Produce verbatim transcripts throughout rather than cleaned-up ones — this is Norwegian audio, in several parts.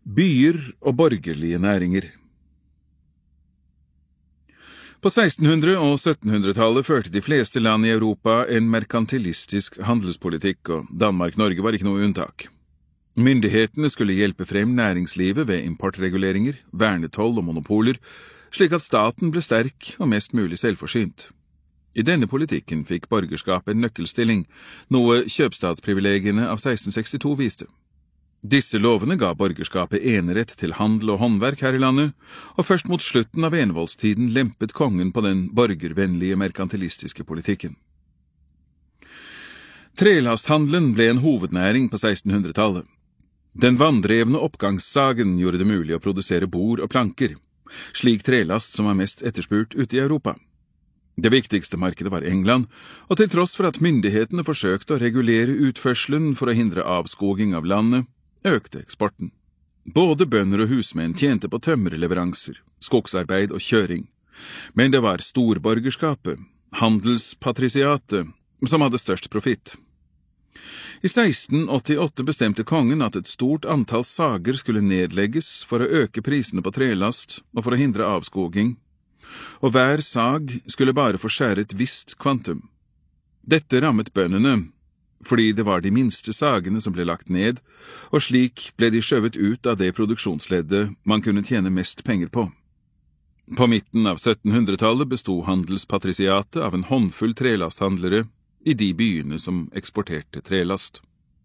Byer og borgerlige næringer. På sekstenhundre- og syttenhundretallet førte de fleste land i Europa en merkantilistisk handelspolitikk, og Danmark-Norge var ikke noe unntak. Myndighetene skulle hjelpe frem næringslivet ved importreguleringer, vernetoll og monopoler, slik at staten ble sterk og mest mulig selvforsynt. I denne politikken fikk borgerskapet en nøkkelstilling, noe kjøpstadsprivilegiene av seksten sekstito viste. Disse lovene ga borgerskapet enerett til handel og håndverk her i landet, og først mot slutten av enevoldstiden lempet kongen på den borgervennlige merkantilistiske politikken. Trelasthandelen ble en hovednæring på sekstenhundretallet. Den vanndrevne oppgangssagen gjorde det mulig å produsere bord og planker, slik trelast som var mest etterspurt ute i Europa. Det viktigste markedet var England, og til tross for at myndighetene forsøkte å regulere utførselen for å hindre avskoging av landet, økte eksporten. Både bønder og husmenn tjente på tømmerleveranser, skogsarbeid og kjøring, men det var storborgerskapet, handelspatrisiatet, som hadde størst profitt. I seksten åttiåtte bestemte kongen at et stort antall sager skulle nedlegges for å øke prisene på trelast og for å hindre avskoging, og hver sag skulle bare få skjære et visst kvantum. Dette rammet bøndene, fordi det var de minste sagene som ble lagt ned, og slik ble de skjøvet ut av det produksjonsleddet man kunne tjene mest penger på. På midten av syttenhundretallet bestod handelspatrisiatet av en håndfull trelasthandlere i de byene som eksporterte trelast.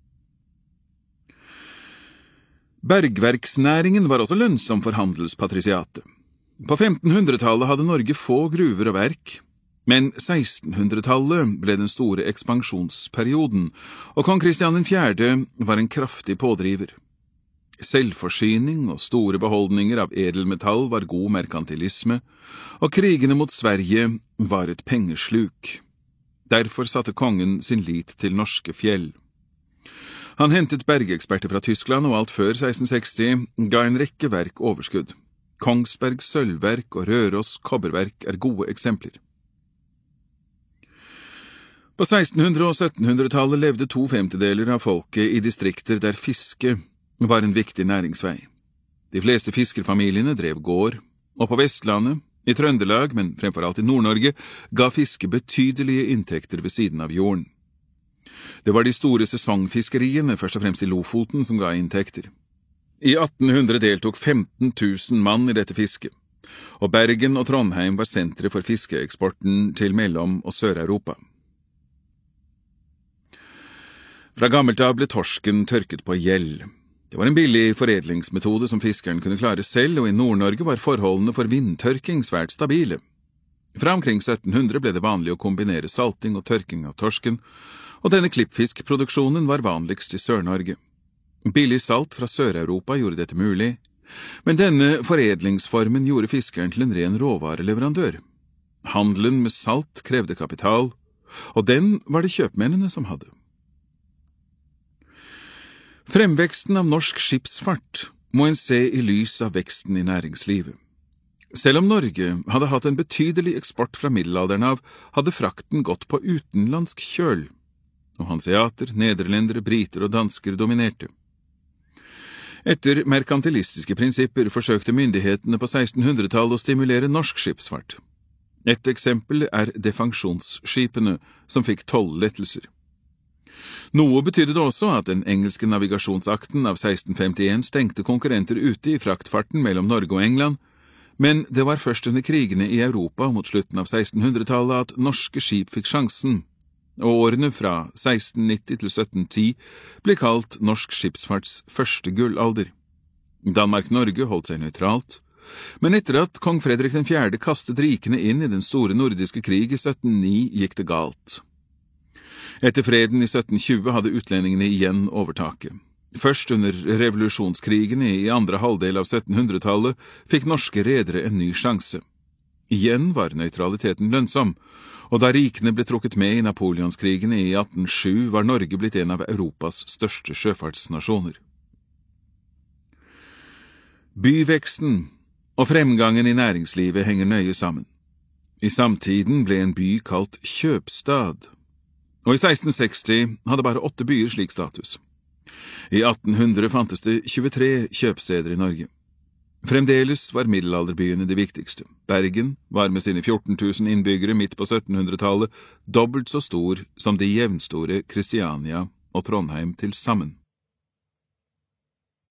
Bergverksnæringen var også lønnsom for handelspatrisiatet. På femtenhundretallet hadde Norge få gruver og verk, men sekstenhundretallet ble den store ekspansjonsperioden, og kong Kristian den fjerde var en kraftig pådriver. Selvforsyning og store beholdninger av edelmetall var god merkantilisme, og krigene mot Sverige var et pengesluk. Derfor satte kongen sin lit til norske fjell. Han hentet bergeksperter fra Tyskland, og alt før seksten seksti ga en rekke verk overskudd. Kongsberg sølvverk og Røros kobberverk er gode eksempler. På sekstenhundre- og syttenhundretallet levde to femtedeler av folket i distrikter der fiske var en viktig næringsvei. De fleste fiskerfamiliene drev gård, og på Vestlandet, i Trøndelag, men fremfor alt i Nord-Norge, ga fiske betydelige inntekter ved siden av jorden. Det var de store sesongfiskeriene, først og fremst i Lofoten, som ga inntekter. I attenhundre deltok femten tusen mann i dette fisket, og Bergen og Trondheim var sentre for fiskeeksporten til Mellom- og Sør-Europa. Fra gammelt av ble torsken tørket på gjell. Det var en billig foredlingsmetode som fiskeren kunne klare selv, og i Nord-Norge var forholdene for vindtørking svært stabile. Fra omkring syttenhundre ble det vanlig å kombinere salting og tørking av torsken, og denne klippfiskproduksjonen var vanligst i Sør-Norge. Billig salt fra Sør-Europa gjorde dette mulig, men denne foredlingsformen gjorde fiskeren til en ren råvareleverandør. Handelen med salt krevde kapital, og den var det kjøpmennene som hadde. Fremveksten av norsk skipsfart må en se i lys av veksten i næringslivet. Selv om Norge hadde hatt en betydelig eksport fra middelalderen av, hadde frakten gått på utenlandsk kjøl, og hanseater, nederlendere, briter og dansker dominerte. Etter merkantilistiske prinsipper forsøkte myndighetene på sekstenhundretallet å stimulere norsk skipsfart. Et eksempel er defangsjonsskipene, som fikk tollettelser. Noe betydde det også at den engelske navigasjonsakten av seksten femtien stengte konkurrenter ute i fraktfarten mellom Norge og England, men det var først under krigene i Europa mot slutten av sekstenhundretallet at norske skip fikk sjansen, og årene fra seksten nitti til sytten ti ble kalt norsk skipsfarts første gullalder. Danmark-Norge holdt seg nøytralt, men etter at kong Fredrik den fjerde kastet rikene inn i den store nordiske krig i sytten ni gikk det galt. Etter freden i sytten tjue hadde utlendingene igjen overtaket. Først under revolusjonskrigene i andre halvdel av syttenhundretallet fikk norske redere en ny sjanse. Igjen var nøytraliteten lønnsom, og da rikene ble trukket med i Napoleonskrigene i atten null sju var Norge blitt en av Europas største sjøfartsnasjoner. Byveksten og fremgangen i næringslivet henger nøye sammen. I samtiden ble en by kalt kjøpstad, og i seksten seksti hadde bare åtte byer slik status. I atten hundre fantes det tjuetre kjøpsteder i Norge. Fremdeles var middelalderbyene de viktigste. Bergen var med sine fjorten tusen innbyggere midt på syttenhundretallet dobbelt så stor som de jevnstore Kristiania og Trondheim til sammen.